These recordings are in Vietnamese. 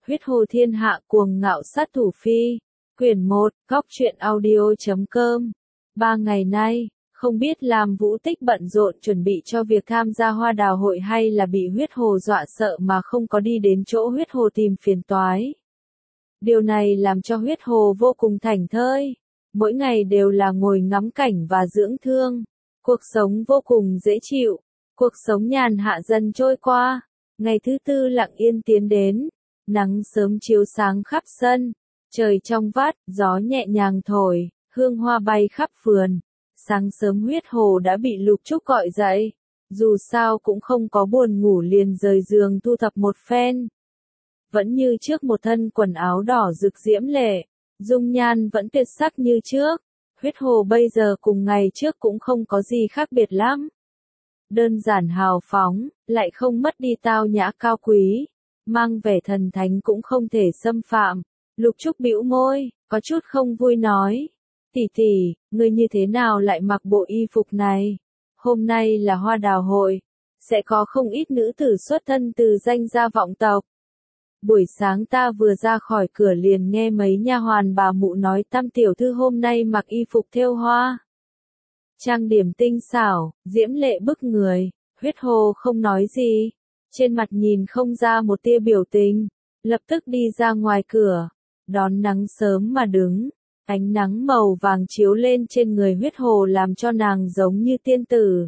Huyết hồ thiên hạ cuồng ngạo sát thủ phi. Quyển 1, Góc truyện audio.com. 3 ngày nay, không biết Lam Vũ Tích bận rộn chuẩn bị cho việc tham gia hoa đào hội hay là bị huyết hồ dọa sợ mà không có đi đến chỗ huyết hồ tìm phiền toái. Điều này làm cho huyết hồ vô cùng thảnh thơi. Mỗi ngày đều là ngồi ngắm cảnh và dưỡng thương. Cuộc sống vô cùng dễ chịu. Cuộc sống nhàn hạ dần trôi qua. Ngày thứ tư lặng yên tiến đến. Nắng sớm chiếu sáng khắp sân. Trời trong vắt, gió nhẹ nhàng thổi, hương hoa bay khắp vườn. Sáng sớm huyết hồ đã bị Lục Trúc gọi dậy. Dù sao cũng không có buồn ngủ liền rời giường thu thập một phen. Vẫn như trước một thân quần áo đỏ rực diễm lệ. Dung nhan vẫn tuyệt sắc như trước. Huyết hồ bây giờ cùng ngày trước cũng không có gì khác biệt lắm. Đơn giản hào phóng, lại không mất đi tao nhã cao quý. Mang vẻ thần thánh cũng không thể xâm phạm. Lục Trúc bĩu môi, có chút không vui nói. Tỷ tỷ, ngươi như thế nào lại mặc bộ y phục này? Hôm nay là hoa đào hội. Sẽ có không ít nữ tử xuất thân từ danh gia vọng tộc. Buổi sáng ta vừa ra khỏi cửa liền nghe mấy nha hoàn bà mụ nói Tam tiểu thư hôm nay mặc y phục thêu hoa. Trang điểm tinh xảo, diễm lệ bức người. Huyết hồ không nói gì. Trên mặt nhìn không ra một tia biểu tình. Lập tức đi ra ngoài cửa. Đón nắng sớm mà đứng. Ánh nắng màu vàng chiếu lên trên người huyết hồ làm cho nàng giống như tiên tử.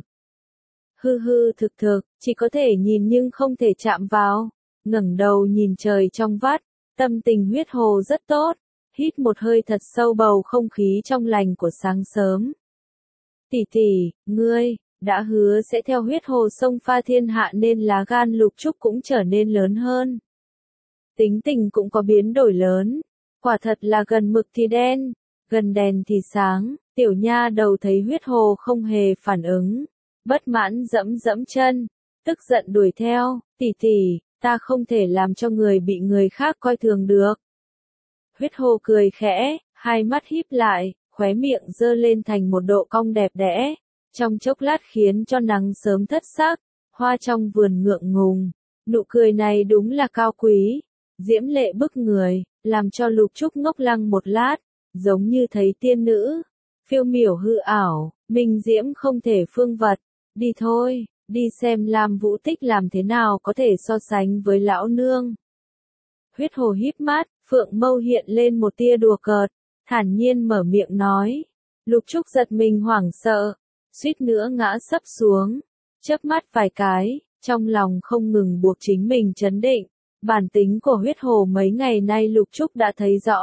Hư hư thực thực, chỉ có thể nhìn nhưng không thể chạm vào. Ngẩng đầu nhìn trời trong vắt, tâm tình huyết hồ rất tốt. Hít một hơi thật sâu bầu không khí trong lành của sáng sớm. Tỷ tỷ, ngươi đã hứa sẽ theo huyết hồ sông pha thiên hạ nên lá gan Lục Trúc cũng trở nên lớn hơn. Tính tình cũng có biến đổi lớn. Quả thật là gần mực thì đen, gần đèn thì sáng. Tiểu nha đầu thấy huyết hồ không hề phản ứng. Bất mãn dẫm dẫm chân. Tức giận đuổi theo. Tỷ tỷ, ta không thể làm cho người bị người khác coi thường được. Huyết hồ cười khẽ, hai mắt híp lại, khóe miệng giơ lên thành một độ cong đẹp đẽ. Trong chốc lát khiến cho nắng sớm thất sắc. Hoa trong vườn ngượng ngùng. Nụ cười này đúng là cao quý. Diễm lệ bức người, làm cho Lục Trúc ngốc lăng một lát, giống như thấy tiên nữ, phiêu miểu hư ảo, minh diễm không thể phương vật. Đi thôi, đi xem Lam Vũ Tích làm thế nào có thể so sánh với lão nương. Huyết hồ híp mắt, phượng mâu hiện lên một tia đùa cợt, thản nhiên mở miệng nói. Lục Trúc giật mình hoảng sợ, suýt nữa ngã sấp xuống, chớp mắt vài cái, trong lòng không ngừng buộc chính mình trấn định. Bản tính của huyết hồ mấy ngày nay Lục Trúc đã thấy rõ.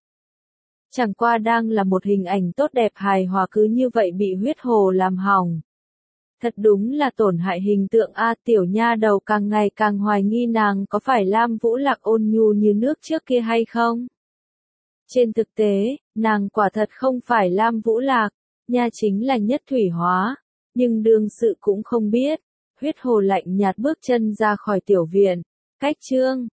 Chẳng qua đang là một hình ảnh tốt đẹp hài hòa cứ như vậy bị huyết hồ làm hỏng. Thật đúng là tổn hại hình tượng a. Tiểu nha đầu càng ngày càng hoài nghi nàng có phải Lam Vũ Lạc ôn nhu như nước trước kia hay không. Trên thực tế, nàng quả thật không phải Lam Vũ Lạc, nha chính là Nhất Thủy Hóa. Nhưng đương sự cũng không biết. Huyết hồ lạnh nhạt bước chân ra khỏi tiểu viện. Cách chương